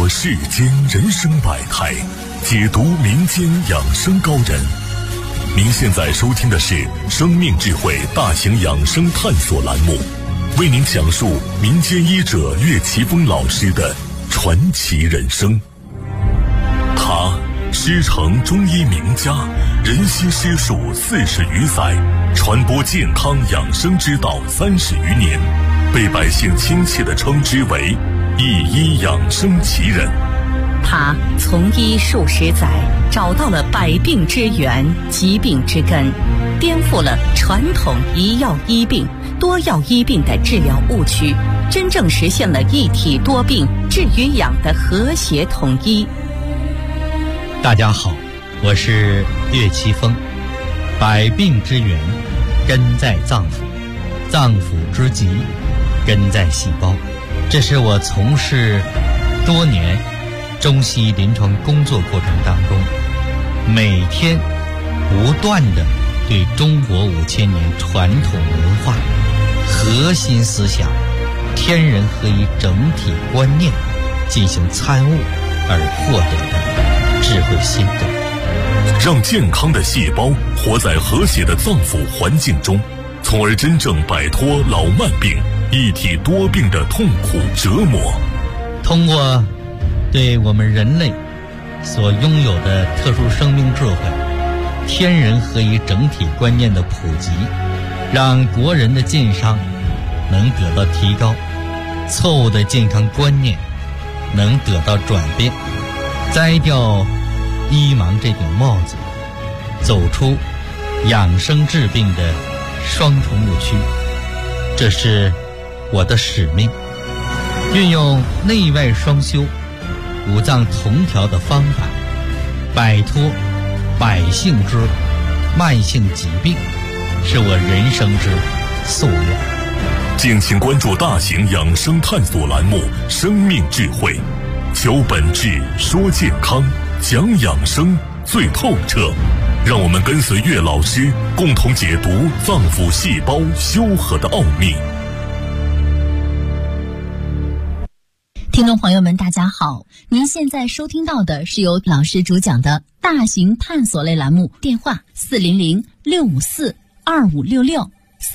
世间人生百态，解读民间养生高人。您现在收听的是生命智慧大型养生探索栏目，为您讲述民间医者岳奇峰老师的传奇人生。他师承中医名家，人悉师术40余载，传播健康养生之道30余年，被百姓亲切地称之为一医养生奇人。 他从医数十载，找到了百病之源、疾病之根，颠覆了传统一药医病、多药医病的治疗误区，真正实现了一体多病、治与养的和谐统一。 大家好，我是岳奇峰。百病之源根在脏腑，脏腑之疾根在细胞。这是我从事多年中西医临床工作过程当中，每天不断地对中国5000年传统文化核心思想天人合一整体观念进行参悟而获得的智慧心得， 让健康的细胞活在和谐的脏腑环境中，从而真正摆脱老慢病、一体多病的痛苦折磨。 通过对我们人类所拥有的特殊生命智慧、天人合一整体观念的普及，让国人的健康能得到提高，错误的健康观念能得到转变，摘掉医盲这顶帽子，走出养生治病的双重误区。这是我的使命，运用内外双修、五脏同调的方法，摆脱百姓之慢性疾病，是我人生之夙愿。 敬请关注大型养生探索栏目《生命智慧》，求本质，说健康，讲养生最透彻。让我们跟随岳老师，共同解读脏腑细胞修和的奥秘。 听众朋友们大家好，您现在收听到的是由老师主讲的大型探索类栏目，电话400-654-2566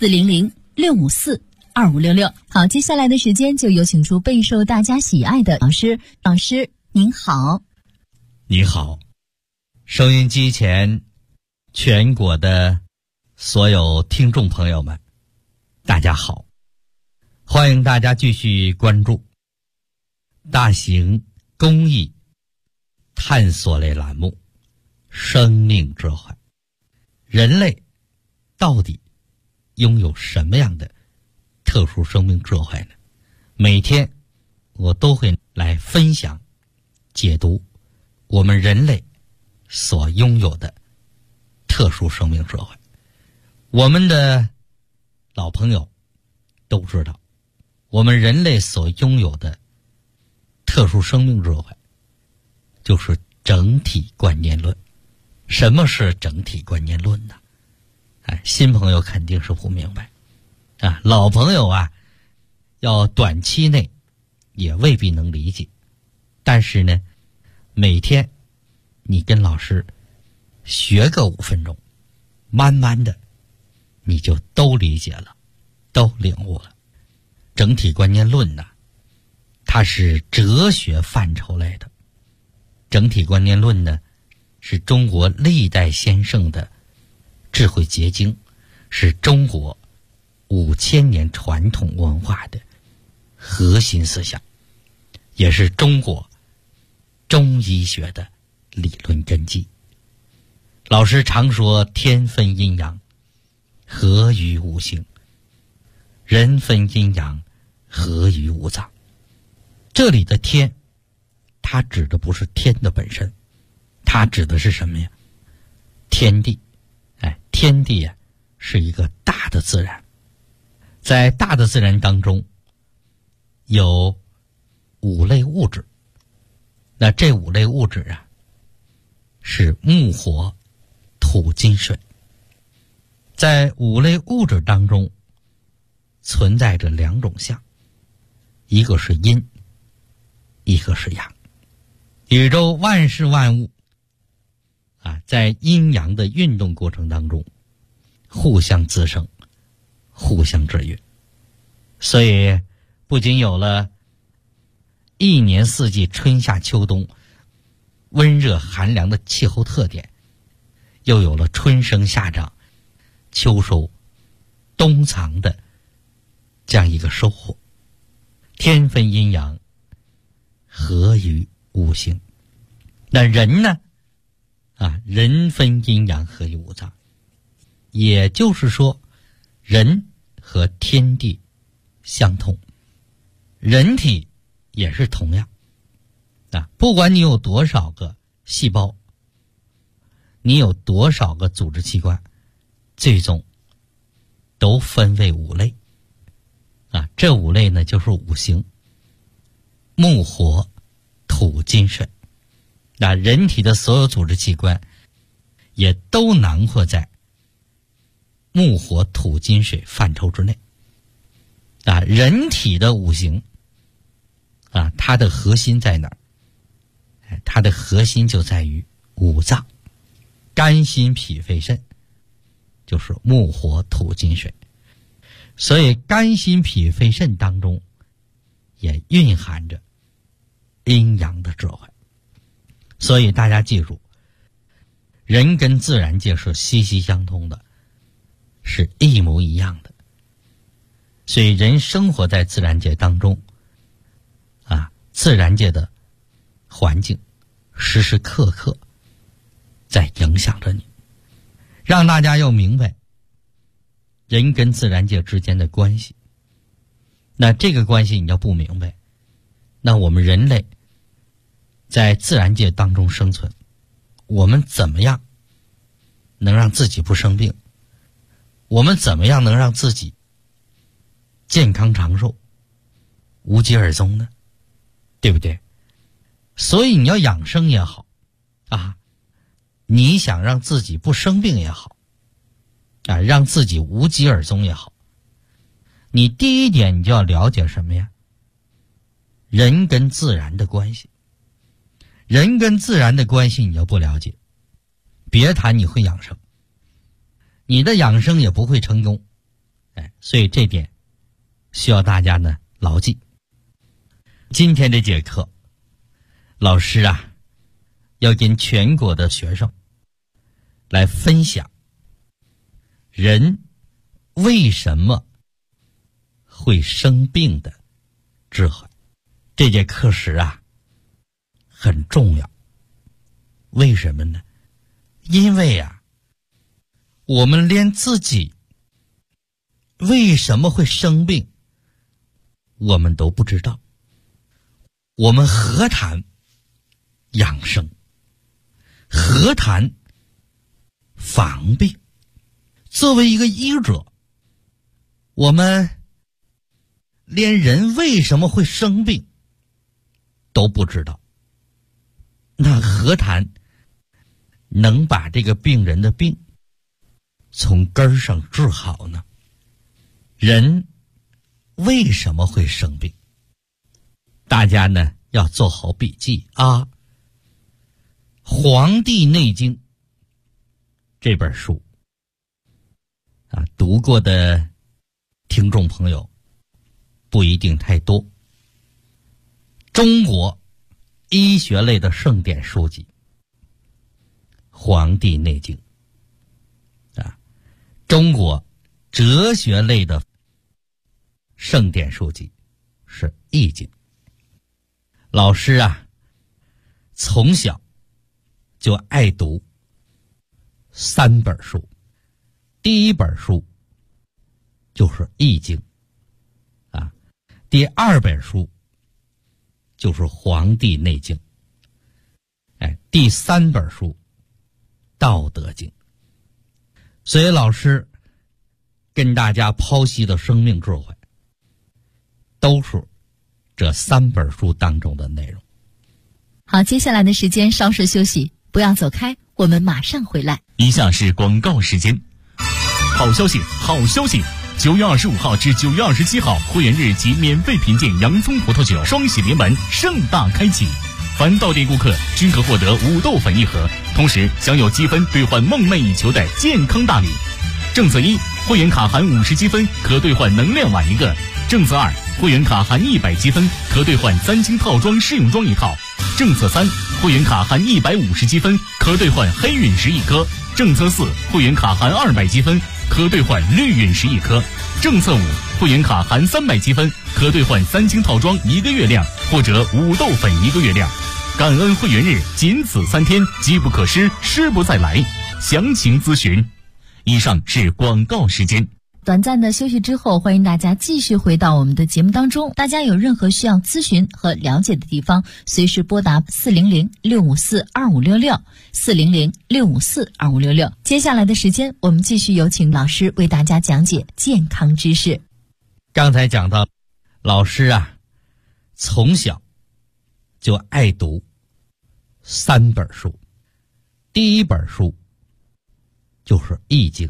400-654-2566。好，接下来的时间就有请出备受大家喜爱的老师。老师您好。 你好，收音机前全国的所有听众朋友们大家好，欢迎大家继续关注大型公益探索类栏目《生命智慧》。人类到底拥有什么样的特殊生命智慧呢？每天我都会来分享解读我们人类所拥有的特殊生命智慧。我们的老朋友都知道，我们人类所拥有的特殊生命智慧就是整体观念论。什么是整体观念论呢？新朋友肯定是不明白啊，老朋友啊，要短期内也未必能理解。但是呢，每天你跟老师学个5分钟，慢慢的你就都理解了，都领悟了。整体观念论呢，它是哲学范畴类的。整体观念论呢，是中国历代先圣的智慧结晶，是中国5000年传统文化的核心思想，也是中国中医学的理论根基。老师常说天分阴阳，合于五行；人分阴阳，合于五脏。这里的天，它指的不是天的本身，它指的是什么呀？天地。天地啊，是一个大的自然。在大的自然当中，有5类物质。那这5类物质啊，是木火土金水。在5类物质当中，存在着2种相，一个是阴，一个是阳。 宇宙万事万物在阴阳的运动过程当中互相滋生，互相制约，所以不仅有了一年四季春夏秋冬温热寒凉的气候特点，又有了春生夏长秋收冬藏的这样一个收获。天分阴阳，合于五行。那人呢人分阴阳，合于五脏，也就是说人和天地相通，人体也是同样不管你有多少个细胞，你有多少个组织器官，最终都分为五类这五类呢就是五行：木火土金水。人体的所有组织器官也都囊括在木火土金水范畴之内人体的五行它的核心在哪儿？它的核心就在于五脏，肝心脾肺肾就是木火土金水。所以肝心脾肺肾当中也蕴含着阴阳的智慧。所以大家记住，人跟自然界是息息相通的，是一模一样的。所以人生活在自然界当中自然界的环境时时刻刻在影响着你，让大家要明白人跟自然界之间的关系。那这个关系你要不明白，那我们人类在自然界当中生存，我们怎么样能让自己不生病？我们怎么样能让自己健康长寿、无疾而终呢？对不对？所以你要养生也好你想让自己不生病也好让自己无疾而终也好，你第一点你就要了解什么呀？人跟自然的关系。人跟自然的关系你要不了解，别谈你会养生，你的养生也不会成功。所以这点需要大家呢牢记。今天这节课，老师要跟全国的学生来分享人为什么会生病的智慧。这节课时很重要。为什么呢？因为我们连自己为什么会生病我们都不知道，我们何谈养生，何谈防病？作为一个医者，我们连人为什么会生病都不知道，那何谈能把这个病人的病从根儿上治好呢？人为什么会生病？大家呢要做好笔记《黄帝内经》这本书读过的听众朋友不一定太多。中国医学类的圣典书籍《黄帝内经》中国哲学类的圣典书籍是《易经》。老师从小就爱读3本书，第一本书就是《易经》第二本书就是《黄帝内经》第3本书《道德经》。所以老师跟大家剖析的生命智慧都是这3本书当中的内容。 好，接下来的时间稍事休息，不要走开，我们马上回来。 以下是广告时间。好消息，好消息！9月25号至9月27号，会员日及免费品鉴洋葱葡萄酒双喜临门盛大开启。 凡到店顾客均可获得5豆粉1盒，同时享有积分兑换梦寐以求的健康大礼。政策1，会员卡含50积分可兑换能量碗1个。政策2，会员卡含100积分可兑换3星套装试用装1套。政策3，会员卡含150积分可兑换黑陨石1颗。政策4，会员卡含200积分可兑换绿陨石1颗。政策5，会员卡含300积分可兑换3星套装1个月量或者5豆粉1个月量。感恩会员日仅此3天，机不可失，失不再来。详情咨询。以上是广告时间。 短暂的休息之后，欢迎大家继续回到我们的节目当中。大家有任何需要咨询和了解的地方，随时拨打400-654-2566 400-654-2566。接下来的时间，我们继续有请老师为大家讲解健康知识。 刚才讲到，老师从小就爱读3本书。第一本书就是《易经》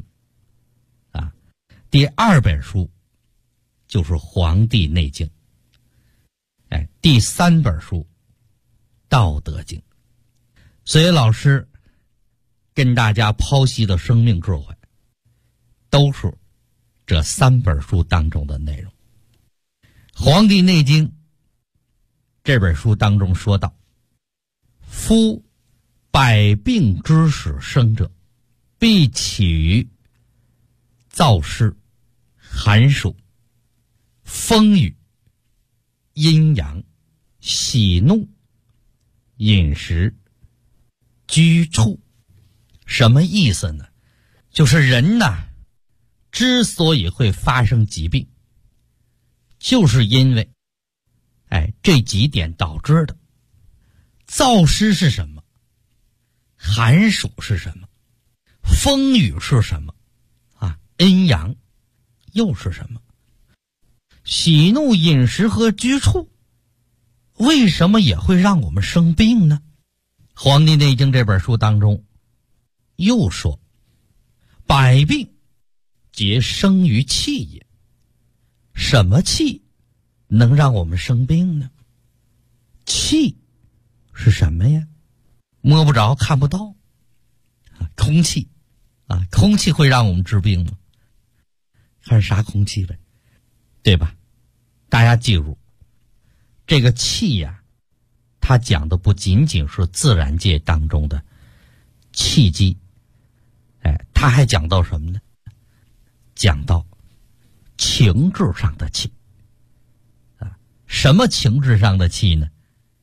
第2本书就是《黄帝内经》，第3本书《道德经》。所以老师跟大家剖析的生命智慧，都是这3本书当中的内容。《黄帝内经》这本书当中说到，夫百病之始生者，必起于燥湿、寒暑、风雨、阴阳、喜怒、饮食、居处。什么意思呢？就是人之所以会发生疾病，就是因为这几点导致的。燥湿是什么？寒暑是什么？风雨是什么？阴阳又是什么？喜怒饮食和居处为什么也会让我们生病呢？《黄帝内经》这本书当中又说，百病皆生于气也。什么气能让我们生病呢？气是什么呀？摸不着看不到空气空气会让我们治病吗？看是啥空气呗，对吧？大家记住，这个气它讲的不仅仅是自然界当中的气机，它还讲到什么呢？讲到情志上的气什么情志上的气呢？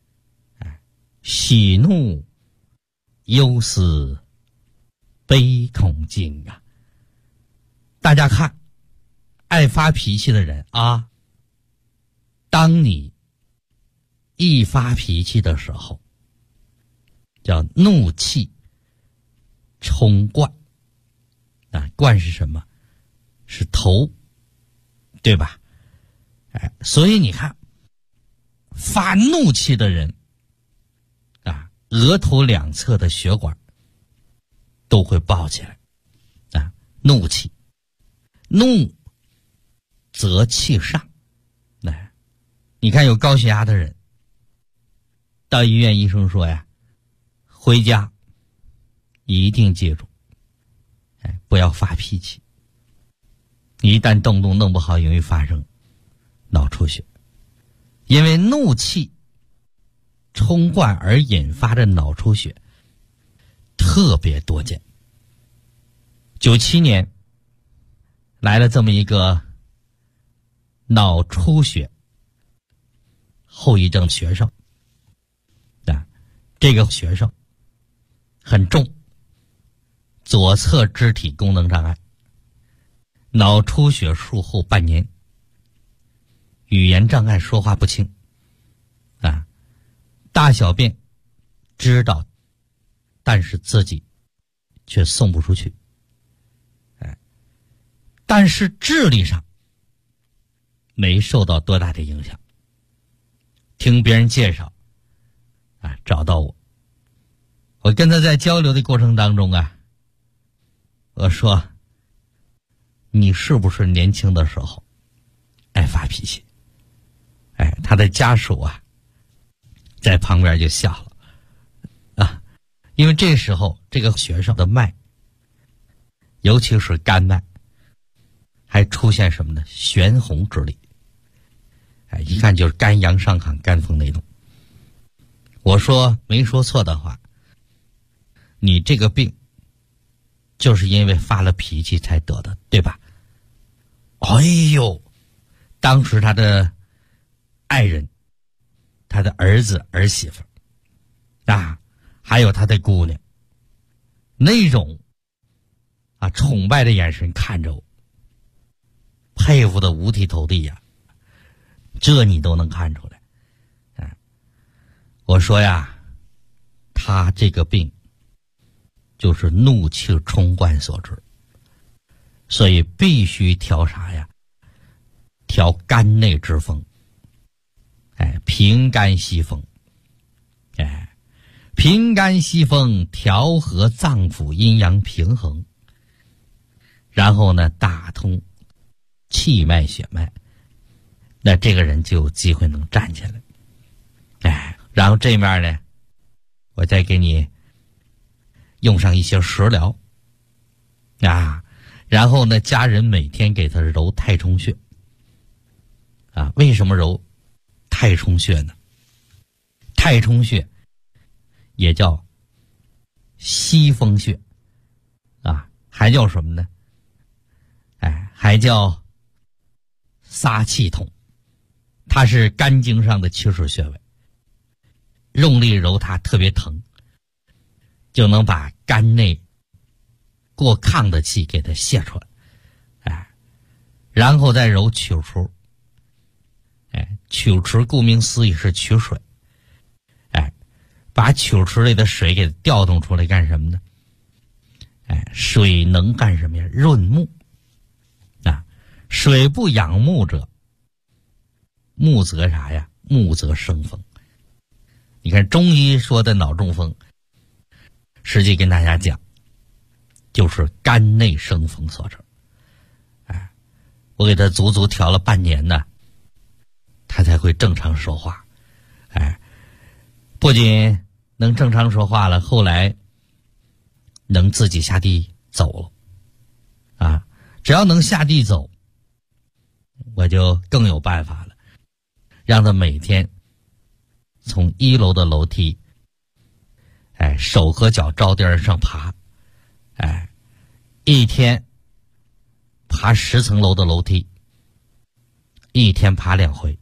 喜怒忧思悲恐惊大家看，爱发脾气的人当你一发脾气的时候，叫怒气冲冠冠是什么？是头，对吧？所以你看，发怒气的人额头两侧的血管都会爆起来怒气。怒则气上，你看有高血压的人到医院，医生说回家一定记住不要发脾气，一旦动弄不好，容易发生脑出血。因为怒气冲冠而引发的脑出血特别多见。97年来了这么一个脑出血后遗症学生这个学生很重，左侧肢体功能障碍，脑出血术后半年，语言障碍，说话不清大小便知道，但是自己却送不出去但是智力上没受到多大的影响。听别人介绍找到我跟他在交流的过程当中我说你是不是年轻的时候爱发脾气？他的家属在旁边就笑了啊，因为这时候这个学生的脉，尤其是肝脉，还出现什么呢？玄红之力。一看就是肝阳上亢、肝风内动。我说没说错的话，你这个病就是因为发了脾气才得的，对吧？哎呦，当时他的爱人、他的儿子儿媳妇啊，还有他的姑娘，那种崇拜的眼神看着我，佩服的五体投地呀，这你都能看出来。我说呀，他这个病就是怒气冲冠所致，所以必须调啥呀？调肝内之风，平肝息风，平肝息风，调和脏腑阴阳平衡，然后呢，打通气脉血脉，那这个人就有机会能站起来。然后这面呢，我再给你用上一些食疗然后呢，家人每天给他揉太冲穴为什么揉太冲穴呢？太冲穴也叫息风穴还叫什么呢？还叫撒气筒，它是肝经上的起始穴位，用力揉它特别疼，就能把肝内过亢的气给它泄出来。然后再揉曲池，曲池顾名思义是取水，把曲池里的水给调动出来干什么呢？水能干什么呀？润目水不养目者，目则啥呀？目则生风。你看中医说的脑中风，实际跟大家讲，就是肝内生风所致。我给他足足调了半年呢，他才会正常说话。不仅能正常说话了，后来能自己下地走了。只要能下地走，我就更有办法了，让他每天从1楼的楼梯，手和脚着地而上爬，一天爬10层楼的楼梯，一天爬2回，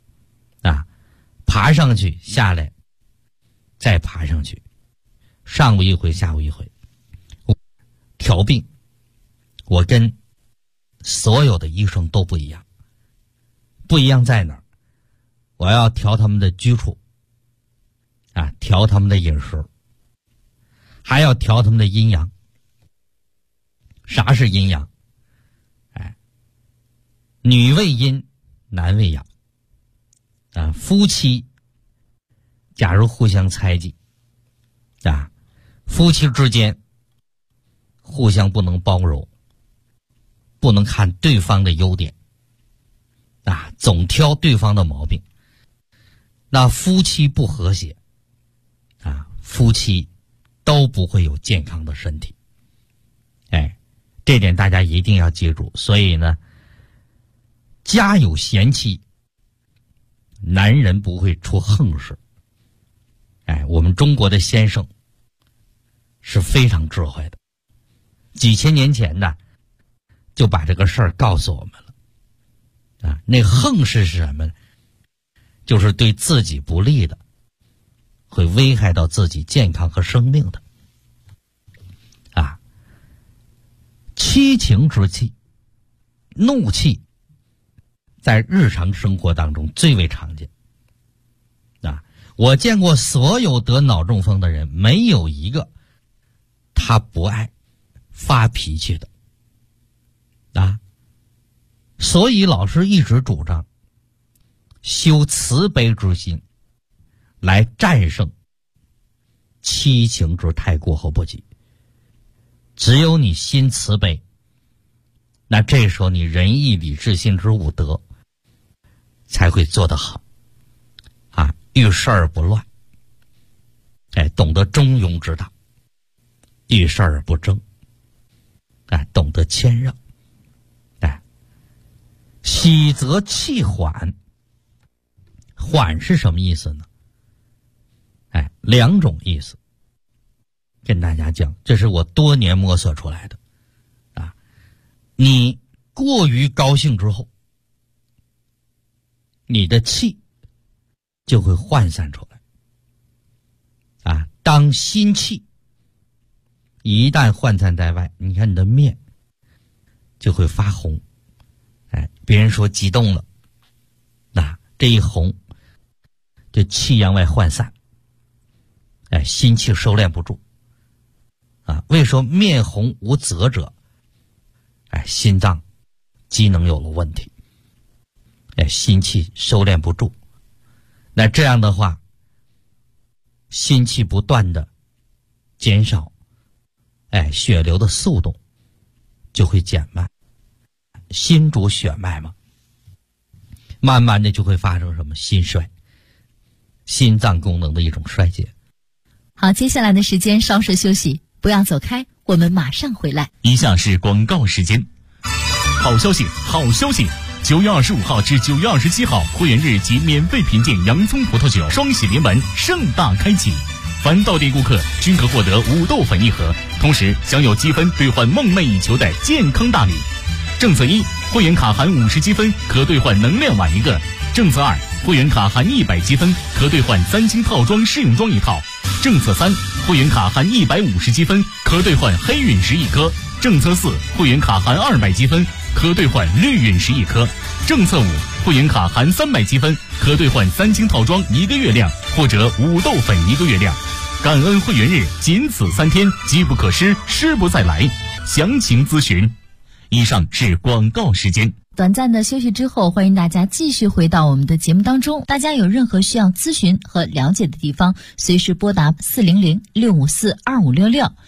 爬上去下来，再爬上去，上午一回，下午一回。调病，我跟所有的医生都不一样，不一样在哪儿？我要调他们的居处，调他们的饮食，还要调他们的阴阳。啥是阴阳？女为阴，男为阳。夫妻假如互相猜忌，夫妻之间互相不能包容，不能看对方的优点，总挑对方的毛病，那夫妻不和谐，夫妻都不会有健康的身体。这点大家一定要记住。所以呢，家有贤妻，男人不会出横事。我们中国的先生是非常智慧的，几千年前呢就把这个事儿告诉我们了。那横事是什么呢？就是对自己不利的，会危害到自己健康和生命的。七情之气，怒气在日常生活当中最为常见。我见过所有得脑中风的人，没有一个他不爱发脾气的。所以老师一直主张修慈悲之心，来战胜七情之太过和不及。只有你心慈悲，那这时候你仁义礼智信之五德才会做得好。 遇事而不乱，懂得中庸之道，遇事而不争，懂得谦让，喜则气缓。缓是什么意思呢？两种意思，跟大家讲，这是我多年摸索出来的。你过于高兴之后，你的气就会涣散出来。当心气一旦涣散在外，你看你的面就会发红。别人说激动了，这一红，这气阳外涣散，心气收敛不住。为说面红无泽者，心脏机能有了问题，心气收敛不住。那这样的话，心气不断的减少，血流的速度就会减慢。心主血脉嘛，慢慢的就会发生什么心衰，心脏功能的一种衰竭。 好，接下来的时间稍事休息，不要走开，我们马上回来。 以下是广告时间。好消息，好消息！9月25号至9月27号，会员日及免费品鉴洋葱葡萄酒双喜临门盛大开启，凡到店顾客均可获得5豆粉1盒，同时享有积分兑换梦寐以求的健康大礼。政策1，会员卡含50积分可兑换能量碗1个；政策2，会员卡含100积分可兑换3星套装试用装1套；政策3，会员卡含150积分可兑换黑陨石1颗；政策4，会员卡含200积分可兑换绿陨石1颗；政策5，会员卡含300积分可兑换3星套装1个月量或者5豆粉1个月量。感恩会员日仅此3天，机不可失，失不再来。详情咨询。以上是广告时间。 短暂的休息之后，欢迎大家继续回到我们的节目当中。大家有任何需要咨询和了解的地方，随时拨打400-654-2566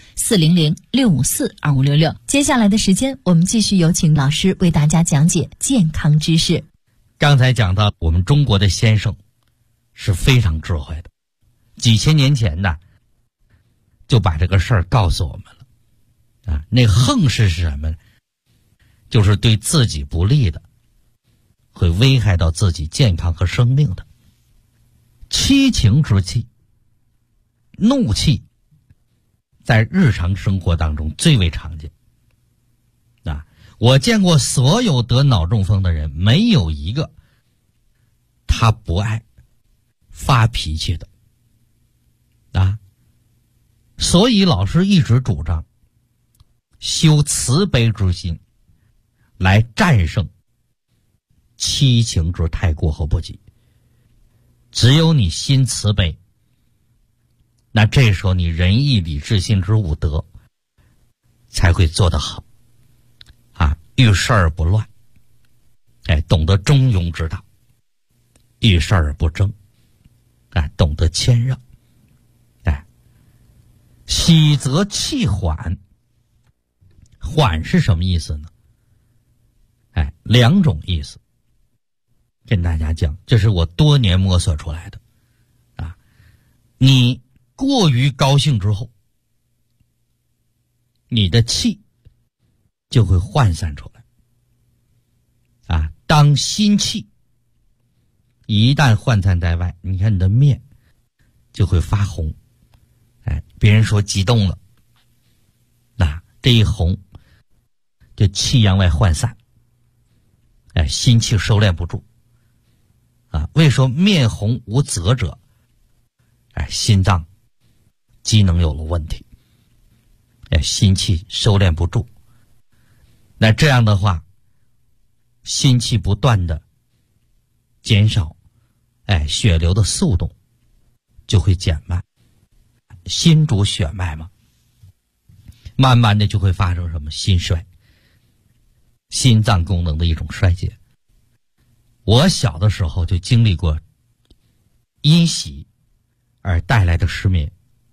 400-654-2566。接下来的时间，我们继续有请老师为大家讲解健康知识。 刚才讲到我们中国的先生是非常智慧的，几千年前呢就把这个事儿告诉我们了。那横是什么呢？就是对自己不利的，会危害到自己健康和生命的。七情之气，怒气在日常生活当中最为常见。我见过所有得脑中风的人，没有一个他不爱发脾气的。所以老师一直主张修慈悲之心，来战胜七情之太过和不及。只有你心慈悲，那这时候你仁义礼智信之五德才会做得好。遇事而不乱，懂得中庸之道，遇事而不争，懂得谦让，喜则气缓。缓是什么意思呢？两种意思，跟大家讲，这是我多年摸索出来的。你过于高兴之后，你的气就会涣散出来。当心气一旦涣散在外，你看你的面就会发红。别人说激动了，这一红，这气阳外涣散，心气收敛不住。为说面红无泽者，心脏机能有了问题，心气收敛不住。那这样的话，心气不断的减少，血流的速度就会减慢。心主血脉嘛，慢慢的就会发生什么心衰，心脏功能的一种衰竭。我小的时候就经历过因喜而带来的失眠。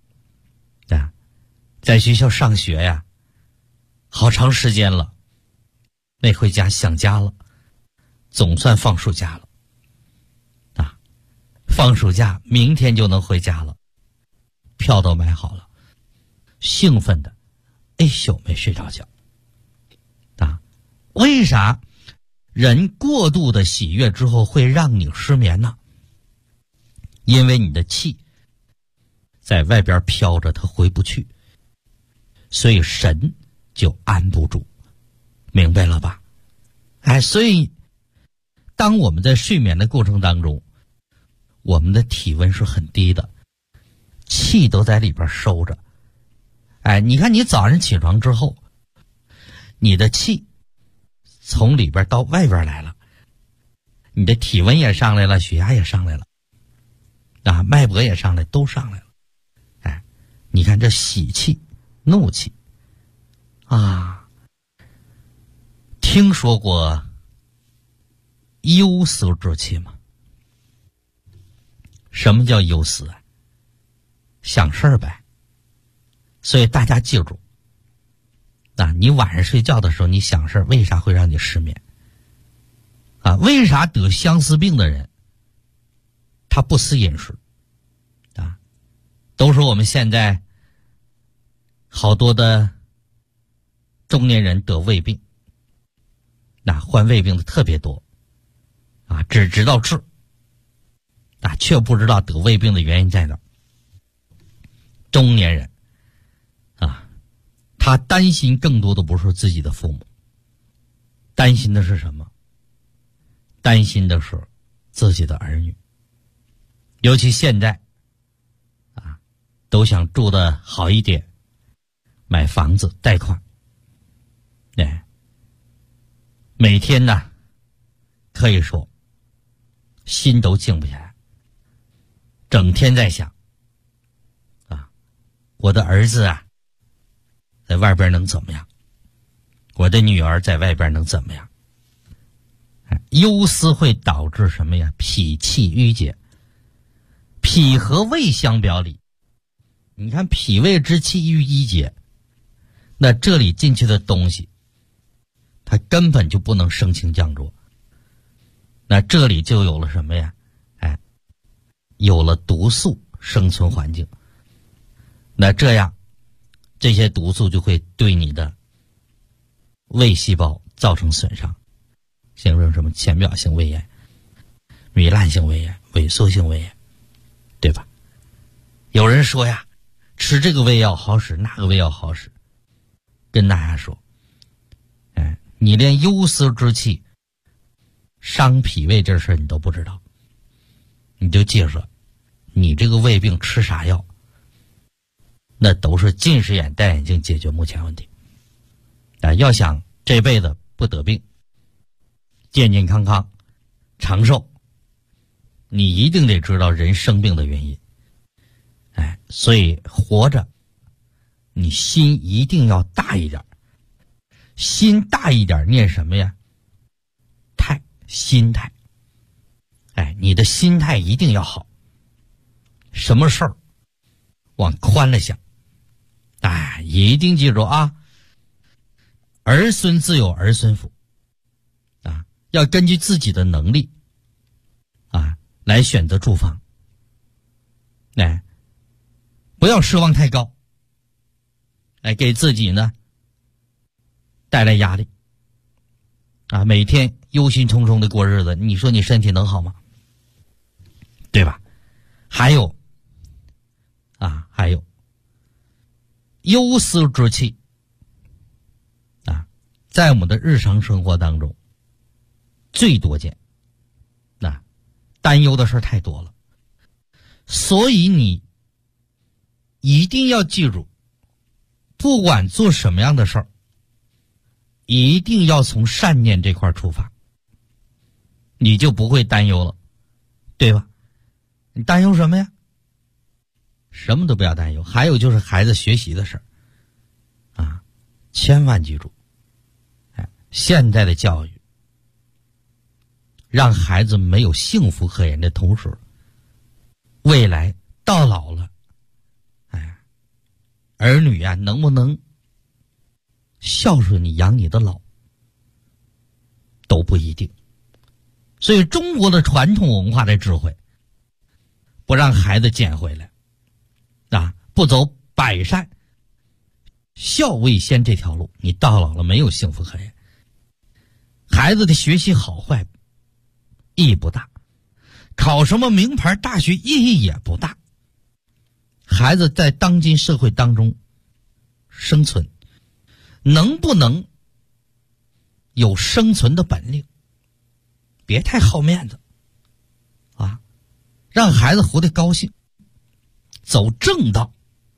在学校上学呀，好长时间了，没回家，想家了，总算放暑假了。 放暑假，明天就能回家了，票都买好了，兴奋的一宿没睡着觉啊！为啥人过度的喜悦之后会让你失眠呢？因为你的气在外边飘着，它回不去，所以神就安不住，明白了吧？所以当我们在睡眠的过程当中，我们的体温是很低的，气都在里边收着。你看你早上起床之后，你的气从里边到外边来了，你的体温也上来了，血压也上来了，脉搏也上来，都上来了。你看这喜气、怒气听说过忧思之气吗？什么叫忧思啊？想事儿呗。所以大家记住你晚上睡觉的时候你想事儿，为啥会让你失眠为啥得相思病的人他不思饮食都说我们现在好多的中年人得胃病患胃病的特别多只知道治却不知道得胃病的原因在哪儿。中年人他担心更多的不是自己的父母，担心的是什么？担心的是自己的儿女。尤其现在都想住得好一点，买房子贷款，每天呢可以说心都静不下来，整天在想我的儿子在外边能怎么样，我的女儿在外边能怎么样。忧思会导致什么呀？脾气郁结。脾和胃相表里，你看脾胃之气郁结，那这里进去的东西它根本就不能升清降浊，那这里就有了什么呀？有了毒素生存环境，那这样这些毒素就会对你的胃细胞造成损伤，形成什么浅表性胃炎、糜烂性胃炎、萎缩性胃炎，对吧？有人说呀，吃这个胃药好使，那个胃药好使，跟大家说你连忧思之气伤脾胃这事你都不知道，你就记着你这个胃病吃啥药那都是近视眼戴眼镜解决目前问题要想这辈子不得病，健健康康长寿，你一定得知道人生病的原因所以活着你心一定要大一点，心大一点念什么呀？心态你的心态一定要好，什么事儿往宽了想一定记住儿孙自有儿孙福要根据自己的能力来选择住房不要奢望太高给自己呢带来压力每天忧心忡忡的过日子，你说你身体能好吗？对吧？还有忧思之气在我们的日常生活当中最多见担忧的事太多了，所以你一定要记住，不管做什么样的事儿，一定要从善念这块出发，你就不会担忧了，对吧？你担忧什么呀？什么都不要担忧。还有就是孩子学习的事儿千万记住现在的教育让孩子没有幸福可言的同时，未来到老了儿女能不能孝顺你养你的老都不一定。所以中国的传统文化的智慧不让孩子捡回来啊，不走百善孝为先这条路，你到老了没有幸福可言。孩子的学习好坏意义不大，考什么名牌大学意义也不大。孩子在当今社会当中生存，能不能有生存的本领，别太好面子啊，让孩子活得高兴，走正道，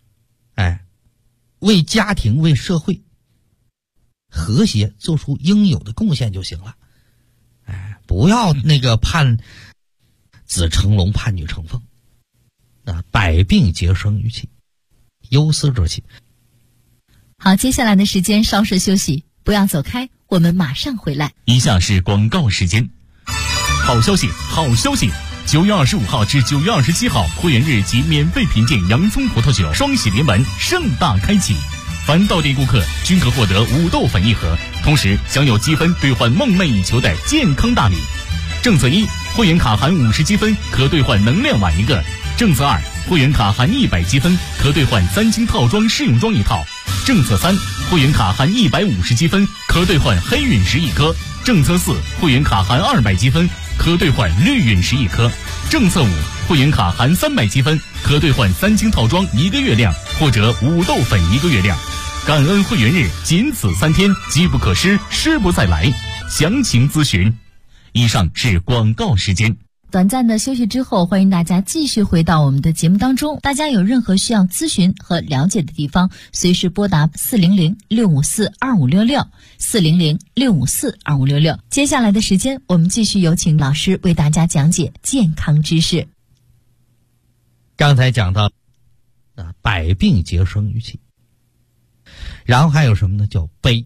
为家庭为社会和谐做出应有的贡献就行了。不要那个盼子成龙盼女成凤，百病皆生于气，忧思之气。 好，接下来的时间稍事休息，不要走开，我们马上回来。 以下是广告时间。好消息，好消息！9月25号至9月27号，会员日及免费品鉴洋葱葡萄酒双喜临门盛大开启，凡到店顾客均可获得5豆粉1盒，同时享有积分兑换梦寐以求的健康大礼。政策1，会员卡含50积分可兑换能量碗1个；政策2，会员卡含100积分可兑换3金套装试用装1套；政策3，会员卡含150积分可兑换黑陨石1颗；政策4，会员卡含200积分可兑换绿陨石1颗；政策5，会员卡含300积分可兑换3金套装1个月量或者5豆粉1个月量。感恩会员日仅此3天，机不可失，失不再来。详情咨询。以上是广告时间。 短暂的休息之后，欢迎大家继续回到我们的节目当中。大家有任何需要咨询和了解的地方，随时拨打400-654-2566 400-654-2566。接下来的时间，我们继续有请老师为大家讲解健康知识。 刚才讲到百病皆生于气，然后还有什么呢？叫悲。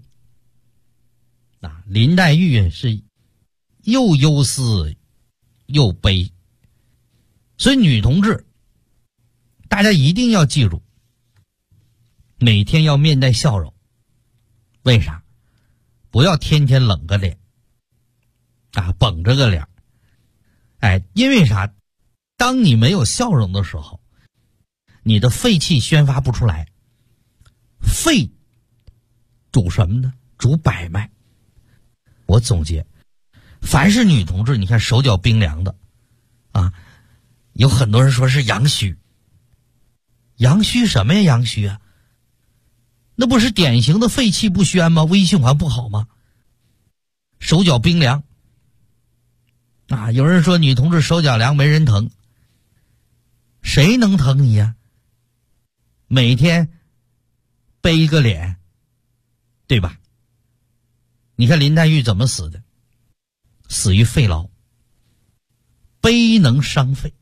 林黛玉是又忧思又悲，所以女同志大家一定要记住，每天要面带笑容。为啥？不要天天冷个脸绷着个脸。因为啥？当你没有笑容的时候，你的肺气宣发不出来。肺主什么呢？主百脉。我总结，凡是女同志，你看手脚冰凉的有很多人说是阳虚。阳虚什么呀？阳虚啊，那不是典型的肺气不宣吗？微循环不好吗？手脚冰凉有人说女同志手脚凉没人疼，谁能疼你呀？每天背一个脸，对吧？你看林黛玉怎么死的？死于肺痨。悲能伤肺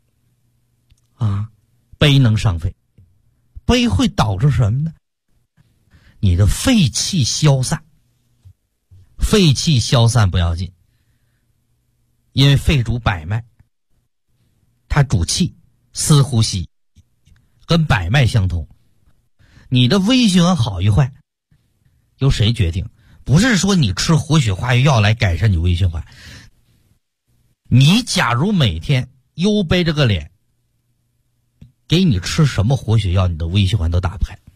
悲能伤肺。悲会导致什么呢？你的肺气消散。肺气消散不要紧，因为肺主百脉，它主气，司呼吸，跟百脉相通。你的微循环好与坏由谁决定？不是说你吃活血化瘀药来改善你微循环。你假如每天又背着个脸，给你吃什么活血药，你的微循环都打不开。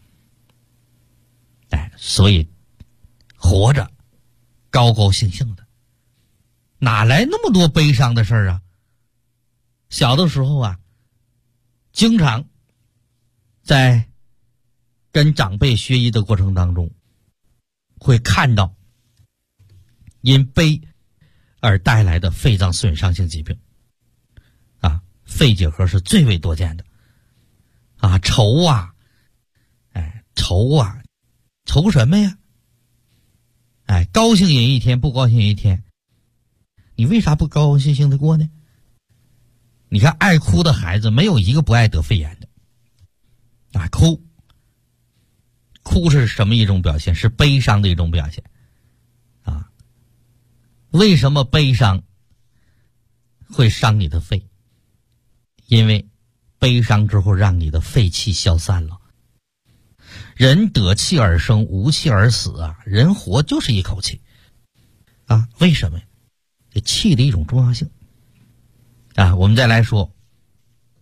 所以活着高高兴兴的，哪来那么多悲伤的事儿啊？小的时候经常在跟长辈学医的过程当中，会看到因悲而带来的肺脏损伤性疾病肺结核是最为多见的愁愁什么呀？高兴也一天，不高兴也一天。你为啥不高高兴兴的过呢？你看爱哭的孩子没有一个不爱得肺炎的哭是什么一种表现？是悲伤的一种表现为什么悲伤会伤你的肺？因为悲伤之后让你的肺气消散了。人得气而生，无气而死人活就是一口气为什么呀？气的一种重要性我们再来说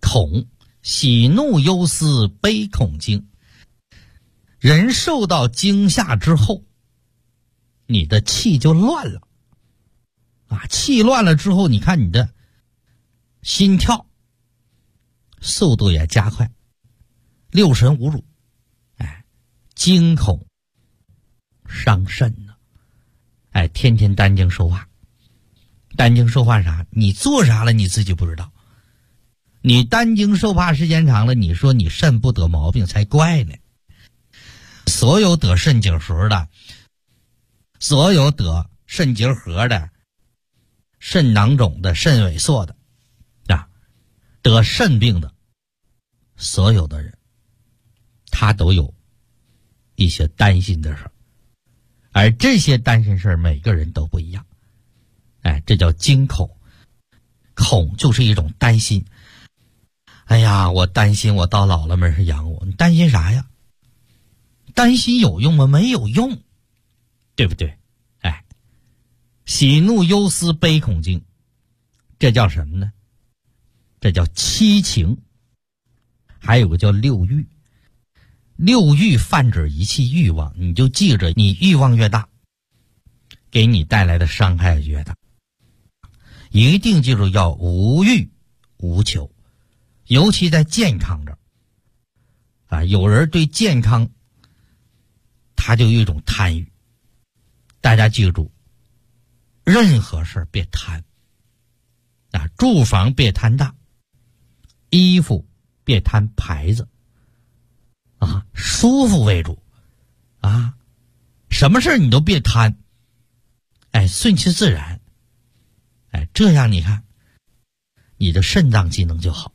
恐，喜怒忧思悲恐惊。人受到惊吓之后，你的气就乱了啊！气乱了之后，你看你的心跳速度也加快，六神无主，惊恐伤肾呢。天天担惊受怕。担惊受怕啥？你做啥了你自己不知道。你担惊受怕时间长了，你说你肾不得毛病才怪呢。所有得肾结核的，所有得肾结核的，肾囊肿的，肾萎缩的得肾病的所有的人，他都有一些担心的事儿，而这些担心事儿每个人都不一样。这叫惊恐。恐就是一种担心。哎呀，我担心我到老了没人养我。你担心啥呀？担心有用吗？没有用，对不对？喜怒忧思悲恐惊，这叫什么呢？这叫七情。还有个叫六欲。六欲泛指一切欲望，你就记着，你欲望越大，给你带来的伤害越大。一定记住要无欲无求，尤其在健康这儿有人对健康他就有一种贪欲。大家记住，任何事别贪住房别贪大，衣服别贪牌子舒服为主什么事你都别贪，顺其自然，这样你看你的肾脏机能就好。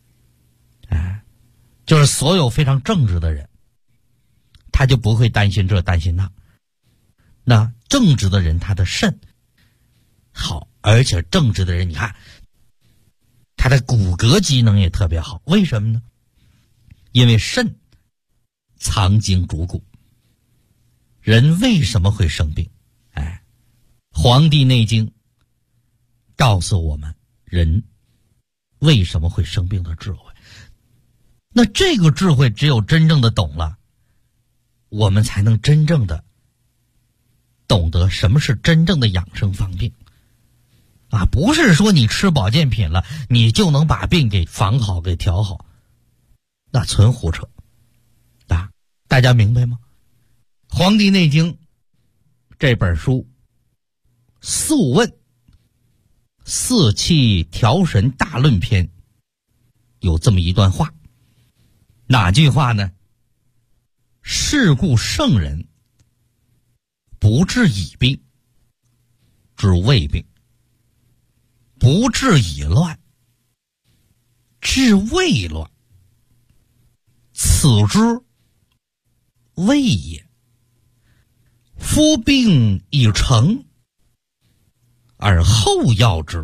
就是所有非常正直的人，他就不会担心这担心那。那正直的人他的肾好，而且正直的人你看他的骨骼机能也特别好。为什么呢？因为肾藏精主骨。人为什么会生病？黄帝内经告诉我们人为什么会生病的智慧。那这个智慧只有真正的懂了，我们才能真正的懂得什么是真正的养生防病不是说你吃保健品了你就能把病给防好给调好，那纯胡扯大家明白吗？黄帝内经这本书素问四气调神大论篇有这么一段话。哪句话呢？是故圣人不治已病，治未病；不治已乱，治未乱。此之谓也。夫病已成，而后药之；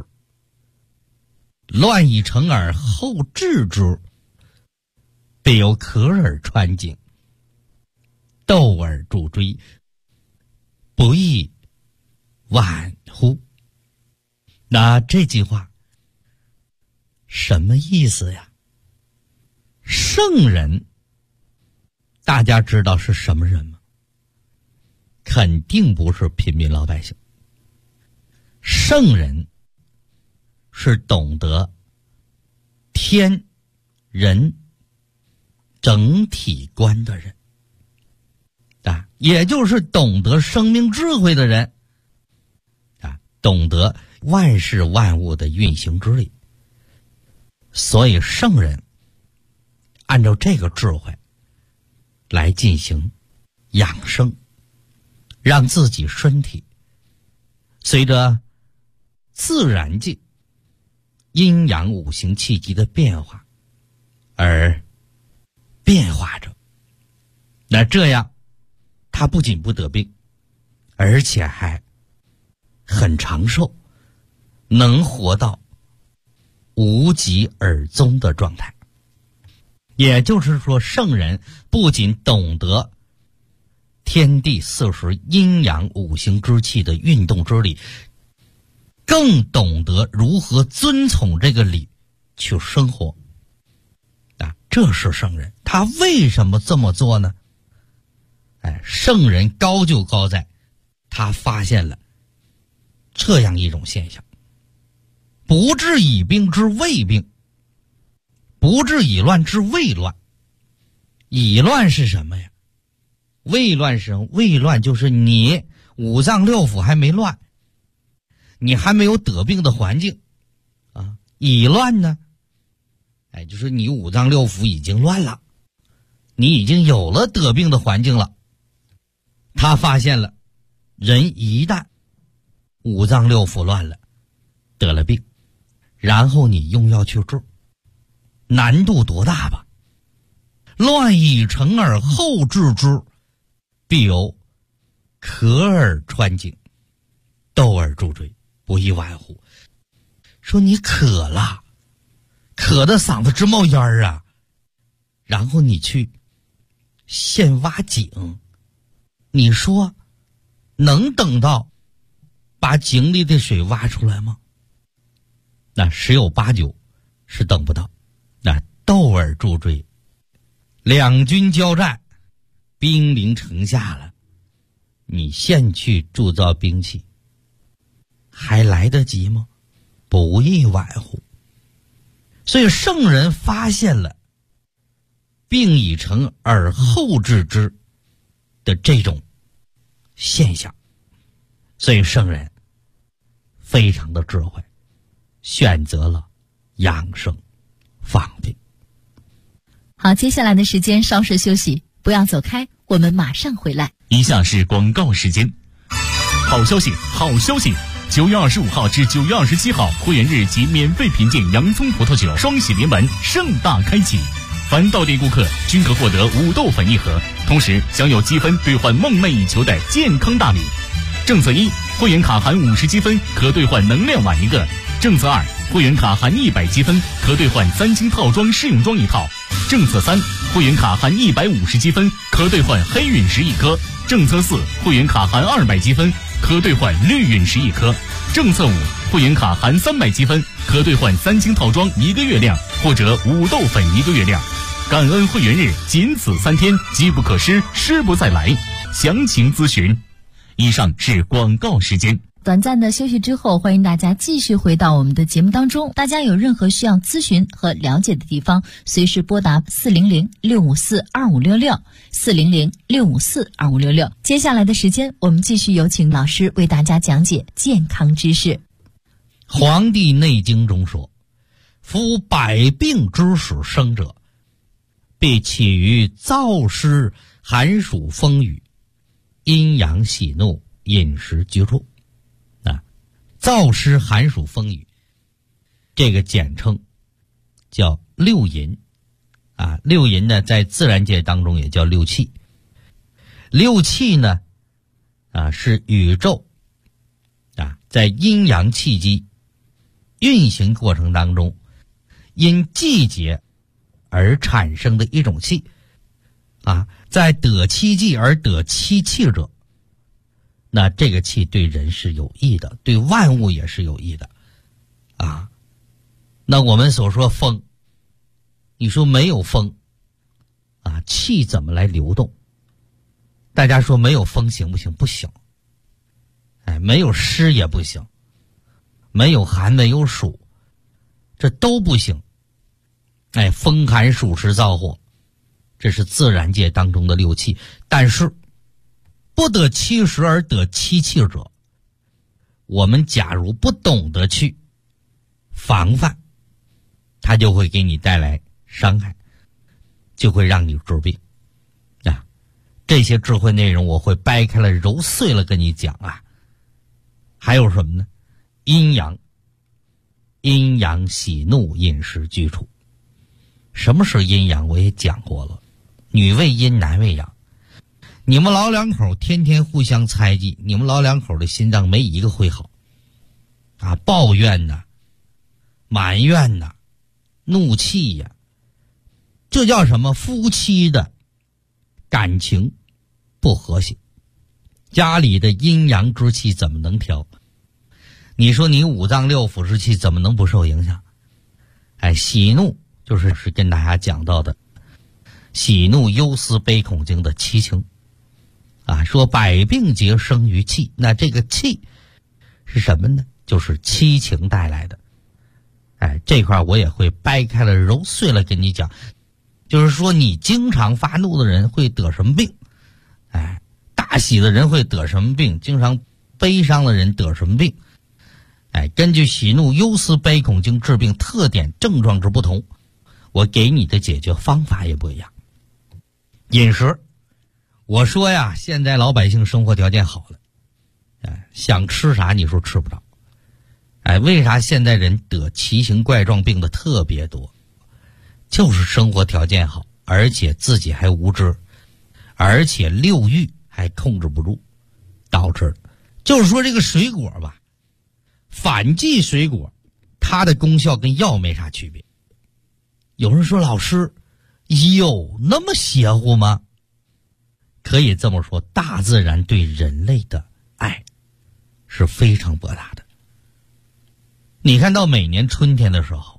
乱已成而后治之，必有咳而穿颈，窦而助椎，不亦晚乎？那这句话什么意思呀？圣人大家知道是什么人吗？肯定不是平民老百姓。圣人是懂得天人整体观的人也就是懂得生命智慧的人懂得万事万物的运行之理。所以圣人按照这个智慧来进行养生，让自己身体随着自然界阴阳五行气机的变化而变化着。那这样他不仅不得病，而且还很长寿，能活到无疾而终的状态。也就是说，圣人不仅懂得天地四时阴阳五行之气的运动之理，更懂得如何遵从这个理去生活。 这是圣人，他为什么这么做呢？圣人高就高在他发现了这样一种现象：不治已病之未病，不治已乱之未乱。已乱是什么呀？未乱是什么？未乱就是你五脏六腑还没乱，你还没有得病的环境啊。已乱呢，就是你五脏六腑已经乱了，你已经有了得病的环境了。他发现了，人一旦五脏六腑乱了，得了病，然后你用药去治，难度多大吧？乱已成而后治之，必有咳而穿颈，窦而注椎，不亦晚乎。说你渴了，渴得嗓子直冒烟啊，然后你去现挖井，你说能等到把井里的水挖出来吗？那十有八九是等不到。那窦而注椎，两军交战，兵临城下了，你现去铸造兵器，还来得及吗？不亦晚乎。所以圣人发现了病已成而后治之的这种现象，所以圣人非常的智慧，选择了养生防病。 好，接下来的时间稍事休息，不要走开，我们马上回来。 以下是广告时间。好消息，好消息！9月25号至9月27号，会员日及免费品鉴洋葱葡萄酒双喜临门盛大开启，凡到店顾客均可获得5豆粉1盒，同时享有积分兑换梦寐以求的健康大礼。政策1，会员卡含50积分可兑换能量碗1个；政策2，会员卡含100积分可兑换3星套装试用装1套；政策3，会员卡含150积分可兑换黑陨石1颗；政策4，会员卡含200积分可兑换绿陨石1颗；政策5，会员卡含300积分可兑换3星套装1个月量或者5豆粉1个月量。感恩会员日仅此3天，机不可失，失不再来。详情咨询。以上是广告时间。 短暂的休息之后，欢迎大家继续回到我们的节目当中。大家有任何需要咨询和了解的地方，随时拨打400-654-2566 400-654-2566。接下来的时间，我们继续有请老师为大家讲解健康知识。 黄帝内经中说，夫百病之始生者，必起于燥湿寒暑风雨，阴阳喜怒饮食居住。燥湿寒暑风雨，这个简称叫六淫啊。六淫呢，在自然界当中也叫六气。六气呢是宇宙在阴阳气机运行过程当中因季节而产生的一种气在得七季而得七气者，那这个气对人是有益的，对万物也是有益的那我们所说风，你说没有风气怎么来流动？大家说没有风行不行？不行。没有湿也不行，没有寒没有暑，这都不行。风寒暑湿燥火，这是自然界当中的六气。但是不得七时而得七气者，我们假如不懂得去防范，它就会给你带来伤害，就会让你治病这些智慧内容我会掰开了揉碎了跟你讲还有什么呢？阴阳喜怒饮食居处。什么是阴阳我也讲过了，女为阴男为阳。你们老两口天天互相猜忌，你们老两口的心脏没一个会好抱怨埋怨怒气这叫什么？夫妻的感情不和谐，家里的阴阳之气怎么能调？你说你五脏六腑之气怎么能不受影响？喜怒就是跟大家讲到的喜怒忧思悲恐惊的七情啊，说百病皆生于气，那这个气是什么呢？就是七情带来的。这块我也会掰开了揉碎了跟你讲，就是说你经常发怒的人会得什么病，大喜的人会得什么病，经常悲伤的人得什么病。根据喜怒忧思悲恐惊治病特点症状之不同，我给你的解决方法也不一样。饮食，我说呀，现在老百姓生活条件好了，想吃啥你说吃不着。为啥现在人得奇形怪状病的特别多？就是生活条件好，而且自己还无知，而且六欲还控制不住，导致的。就是说这个水果吧，反季水果它的功效跟药没啥区别。有人说老师有那么邪乎吗？可以这么说，大自然对人类的爱是非常博大的。你看到每年春天的时候，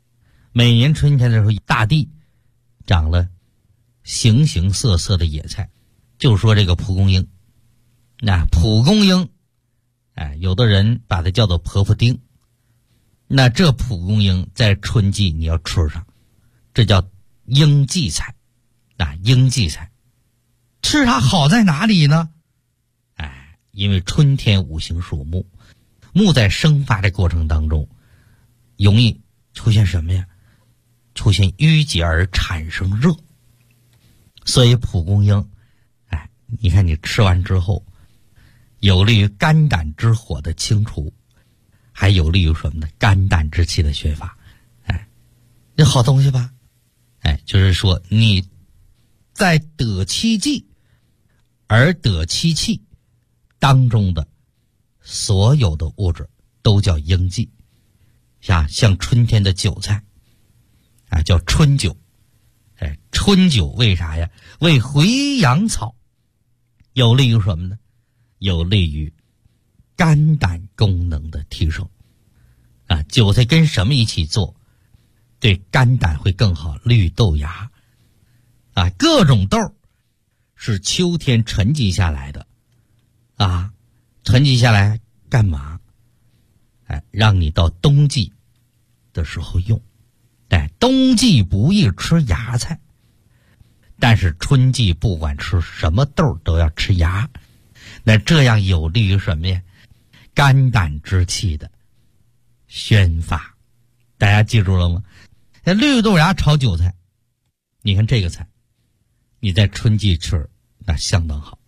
大地长了形形色色的野菜，就说这个蒲公英。那蒲公英有的人把它叫做婆婆丁，那这蒲公英在春季你要吃上，这叫应季菜。应季菜吃它好在哪里呢？因为春天五行属木，木在生发的过程当中容易出现什么呀？出现淤结而产生热。所以蒲公英你看你吃完之后，有利于肝胆之火的清除，还有利于什么呢？肝胆之气的宣发。这好东西吧？就是说你在得七季而得七气当中的所有的物质都叫应季。像春天的韭菜叫春韭。春韭为啥呀？为回阳草，有利于什么呢？有利于肝胆功能的提升。韭菜跟什么一起做对肝胆会更好？绿豆芽各种豆是秋天沉积下来的沉积下来干嘛？让你到冬季的时候用。冬季不宜吃芽菜，但是春季不管吃什么豆都要吃芽。那这样有利于什么呀？肝胆之气的宣发。大家记住了吗？那绿豆芽炒韭菜，你看这个菜你在春季吃那相当好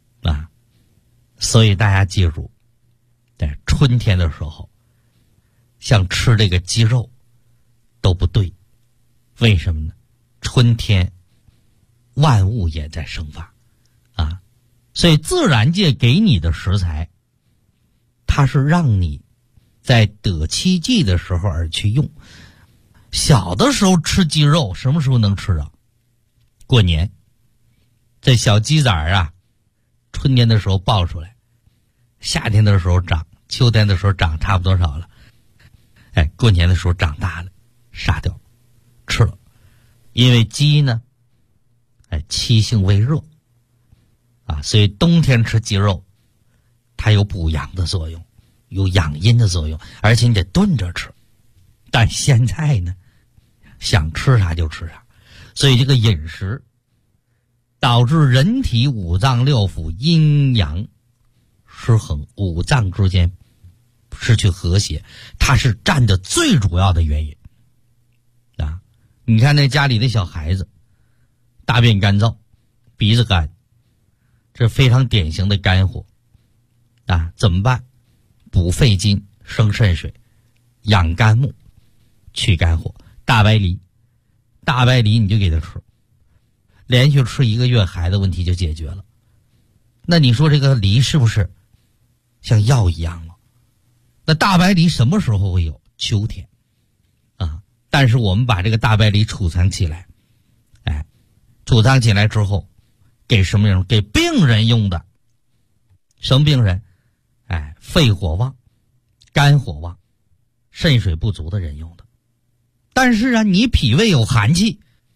所以大家记住，在春天的时候像吃这个鸡肉都不对。为什么呢？春天万物也在生发所以自然界给你的食材，它是让你在得七季的时候而去用。小的时候吃鸡肉什么时候能吃啊？过年。这小鸡崽春天的时候抱出来，夏天的时候长，秋天的时候长差不多少了，过年的时候长大了，杀掉吃了。因为鸡呢七性为热所以冬天吃鸡肉它有补阳的作用，有养阴的作用，而且你得炖着吃。但现在呢想吃啥就吃啥，所以这个饮食导致人体五脏六腑阴阳失衡，五脏之间失去和谐，它是占的最主要的原因你看那家里的小孩子大便干燥，鼻子干，这非常典型的肝火怎么办？补肺金，生肾水，养肝木，去肝火。大白梨你就给他吃，连续吃1个月，孩子问题就解决了。那你说这个梨是不是像药一样了？那大白梨什么时候会有？秋天但是我们把这个大白梨储藏起来，储藏起来之后给什么人？给病人用的。什么病人？肺火旺，肝火旺，肾水不足的人用的。但是你脾胃有寒气，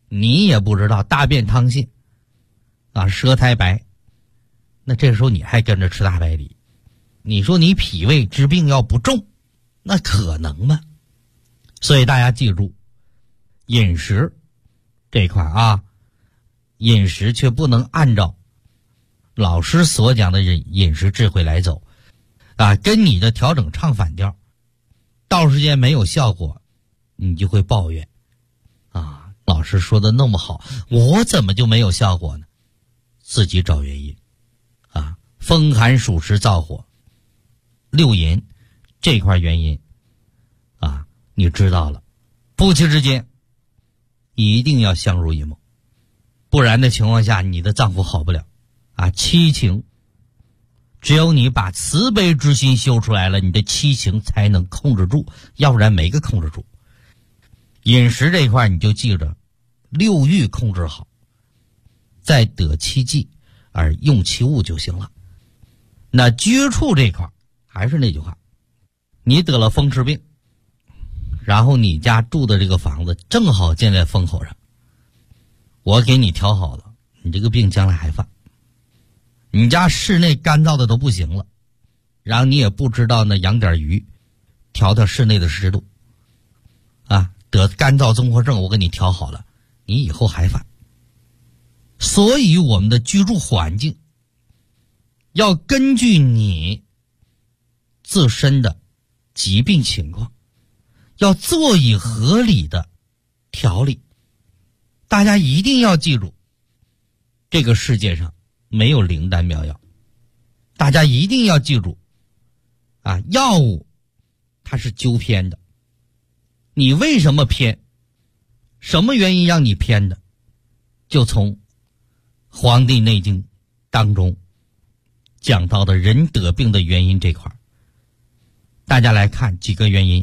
你也不知道大便溏泻啊，舌苔白，那这时候你还跟着吃大白梨，你说你脾胃之病要不重，那可能吗？所以大家记住，饮食这块啊，饮食却不能按照老师所讲的饮食智慧来走啊，跟你的调整唱反调，到时间没有效果，你就会抱怨啊，老师说的那么好，我怎么就没有效果呢？自己找原因啊，风寒暑湿燥火六淫这块原因啊，你知道了，夫妻之间一定要相濡以沫，不然的情况下你的脏腑好不了啊。七情只有你把慈悲之心修出来了，你的七情才能控制住，要不然没个控制住。饮食这一块你就记着，六欲控制好，再得其剂而用其物就行了。那居处这块还是那句话，你得了风湿病，然后你家住的这个房子正好建在风口上，我给你调好了，你这个病将来还犯。你家室内干燥的都不行了，然后你也不知道呢，养点鱼调调室内的湿度啊，得干燥综合症我给你调好了，你以后还犯。所以我们的居住环境要根据你自身的疾病情况，要做以合理的调理。大家一定要记住，这个世界上没有灵丹妙药，大家一定要记住啊，药物它是纠偏的，你为什么偏，什么原因让你偏的，就从《黄帝内经》当中讲到的人得病的原因这块，大家来看几个原因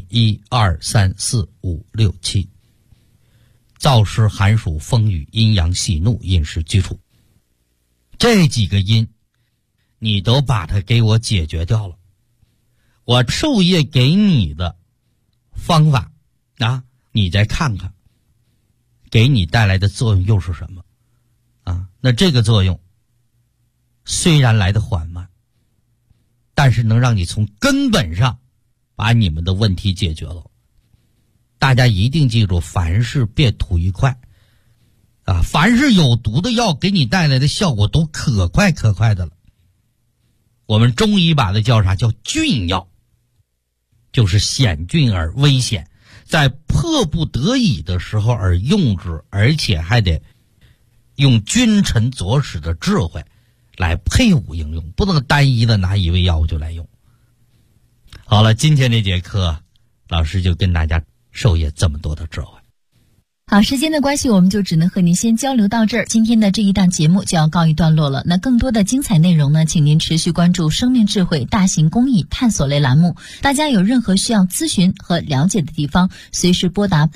：1、2、3、4、5、6、7。燥湿寒暑风雨阴阳喜怒饮食居处，这几个因你都把它给我解决掉了，我授业给你的方法啊，你再看看给你带来的作用又是什么啊？那这个作用虽然来得缓慢，但是能让你从根本上把你们的问题解决了。大家一定记住，凡事别图一快啊！凡是有毒的药给你带来的效果都可快可快的了。我们中医把它叫啥？叫峻药，就是险峻而危险，在迫不得已的时候而用之，而且还得用君臣佐使的智慧来配伍应用，不能单一的拿一味药物就来用。好了，今天这节课老师就跟大家授业这么多的智慧。 好，时间的关系，我们就只能和您先交流到这儿。今天的这一档节目就要告一段落了。那更多的精彩内容呢，请您持续关注生命智慧大型公益探索类栏目。大家有任何需要咨询和了解的地方，随时拨打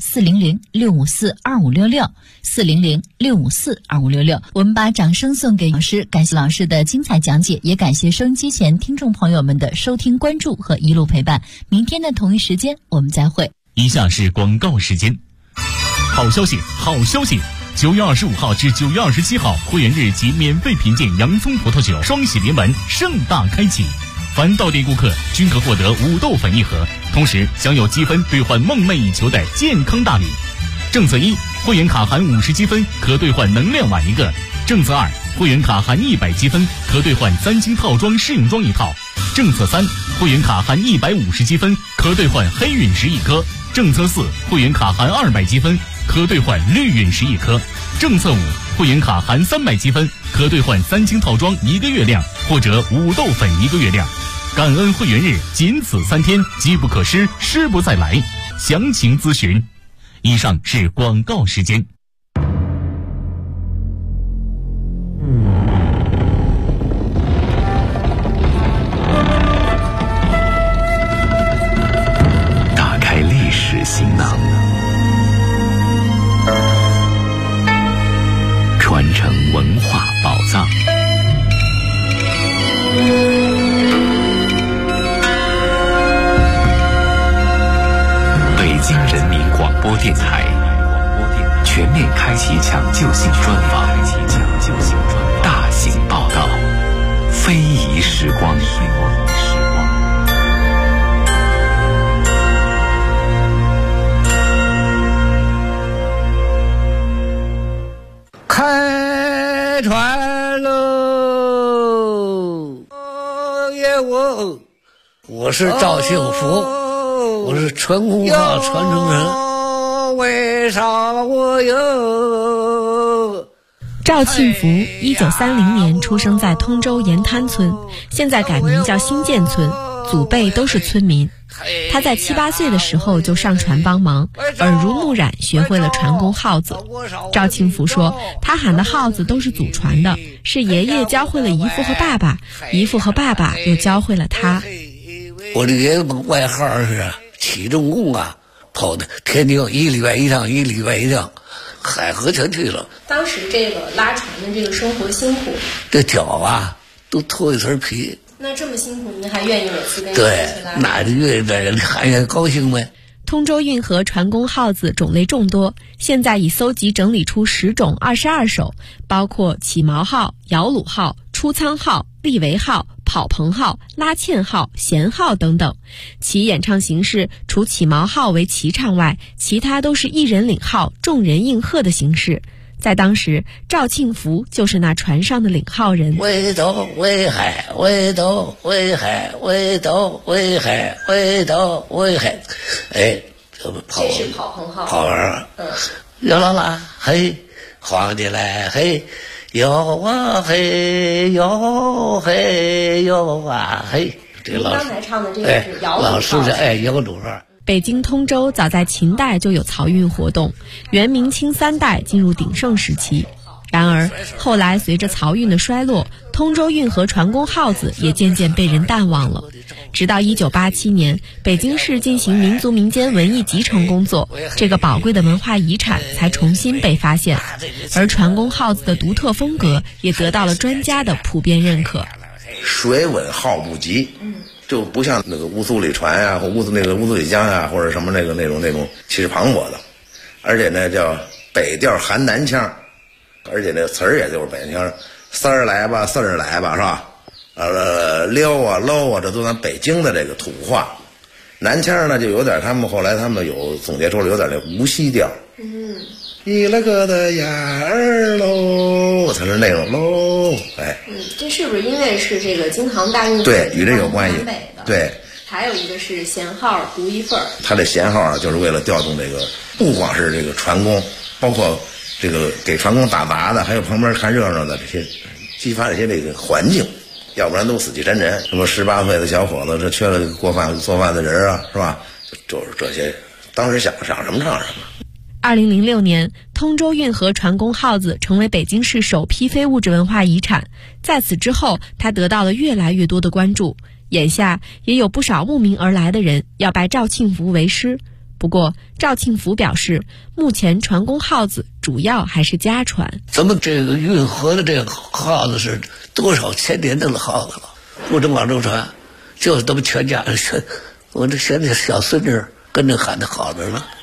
400-654-2566 400-654-2566。我们把掌声送给老师，感谢老师的精彩讲解，也感谢收音机前听众朋友们的收听关注和一路陪伴。明天的同一时间我们再会。 以下是广告时间。好消息，好消息！9月25号至9月27号，会员日及免费品鉴洋葱葡萄酒双喜临门盛大开启，凡到店顾客均可获得5豆粉1盒，同时享有积分兑换梦寐以求的健康大礼。政策1，会员卡含50积分可兑换能量碗1个；政策2，会员卡含100积分可兑换3星套装试用装1套；政策3，会员卡含150积分可兑换黑陨石1颗；政策4，会员卡含200积分可兑换绿陨石1颗；政策5，会员卡含300积分可兑换3星套装1个月量或者5豆粉1个月量。感恩会员日仅此3天，机不可失，失不再来。详情咨询。以上是广告时间。 打开历史行囊，传承文化宝藏。北京人民广播电台，全全面开启抢救性专访，大型报道，非遗时光。 开船喽！我是赵庆福，我是传功号传承人。为啥我有？ 赵庆福1930年出生在通州盐滩村，现在改名叫新建村，祖辈都是村民。他在7、8岁的时候就上船帮忙，耳濡目染学会了传功号子。赵庆福说，他喊的号子都是祖传的，是爷爷教会了姨父和爸爸，姨父和爸爸又教会了他。 我的爷爷外号是起重工啊，跑的天津1礼拜一趟，1礼拜一趟，海河全去了。 当时这个拉船的这个生活辛苦， 这脚啊都脱一层皮。 那这么辛苦，您还愿意每次跟对，那就愿意在这里看也高兴呗。 通州运河传功号子种类众多，现在已搜集整理出10种22首，包括起锚号、摇橹号、出舱号、立桅号、跑棚号、拉纤号、弦号等等。其演唱形式除起锚号为齐唱外，其他都是一人领号，众人应和的形式。在当时，赵庆福就是那船上的领号人。 围斗围海，围斗围海，围斗围海，围斗围海。哎，这是跑棚号。 跑完，摇啦啦，嘿，晃起来，嘿，摇啊嘿，摇嘿摇啊嘿。这个刚才唱的这个是摇橹号。 老师的摇橹号。 北京通州早在秦代就有漕运活动，元明清3代进入鼎盛时期。然而后来随着漕运的衰落，通州运河传功号子也渐渐被人淡忘了。直到1987年，北京市进行民族民间文艺集成工作，这个宝贵的文化遗产才重新被发现，而传功号子的独特风格也得到了专家的普遍认可。 水稳号不急，就不像那个乌苏里船啊，或乌苏里江啊，或者什么那种气势磅礴的，而且呢叫北调含南腔，而且那词儿也就是北京腔，丝儿来吧，是吧？溜啊搂啊，这都咱北京的这个土话。南腔呢就有点，后来他们有总结出了有点那无锡调。一了个的眼儿喽，才是那种喽，哎。 这是不是因为是这个京杭大运河？ 对，与这有关系。对。 还有一个是弦号独一份儿。 它这弦号啊，就是为了调动这个，不光是这个船工，包括这个给船工打杂的，还有旁边看热闹的这些，激发这些这个环境，要不然都死气沉沉。什么18岁的小伙子，这缺了做饭的人啊，是吧？就是这些，当时想什么唱什么。 2006年，通州运河传功号子成为北京市首批非物质文化遗产。在此之后，它得到了越来越多的关注。眼下也有不少慕名而来的人要拜赵庆福为师。不过，赵庆福表示，目前传功号子主要还是家传。 咱们这个运河的这个号子是多少千年的号子了，不能往这传，就是咱们全家我这现在小孙女跟着喊的号子了。